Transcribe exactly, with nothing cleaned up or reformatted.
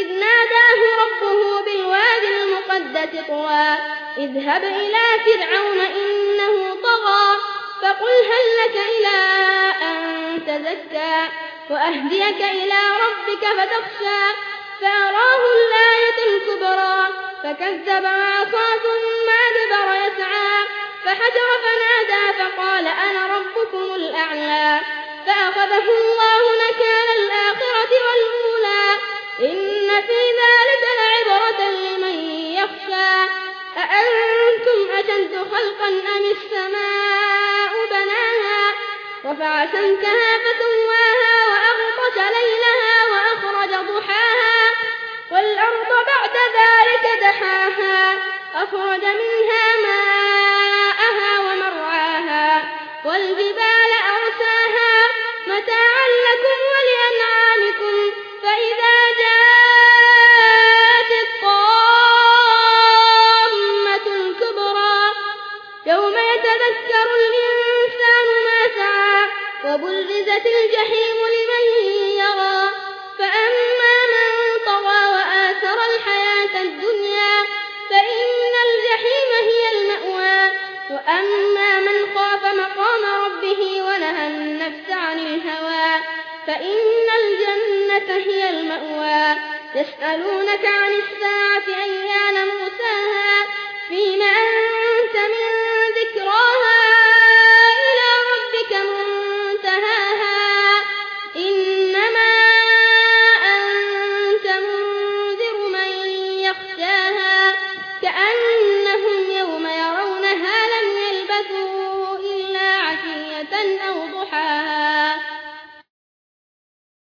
إذ ناداه ربه بالوادي المقدس طوى اذهب إلى فرعون إنه طغى فقل هل لك إلى أن تزكى وأهديك إلى ربك فتخشى فأراه الآية الكبرى فكذب وعصى ثم أدبر يسعى فحجر فنادى فقال أنا ربكم الأعلى فأخذه الله نكال الآخرة والأولى إن في ذلك لعبرة لمن يخشى أأنتم أشد خلقا أم السماء بناها رفع سمكها فسواها وأغطش ليلها وأخرج ضحاها والأرض بعد ذلك دحاها أخرج منها ماءها ومرعاها والجبال أرساها متاعا لكم ولأنعامكم فإذا جاءت الطامة الكبرى يوم يتذكر الإنسان ما سعى وبرزت الجحيم لمن يرى فأما من طغى وآثر الحياة الدنيا فإن الجحيم هي المأوى وأما من خاف مقام ربه ونهى النفس عن الهوى فإن الجنة هي المأوى يسألونك عن الساعة أيان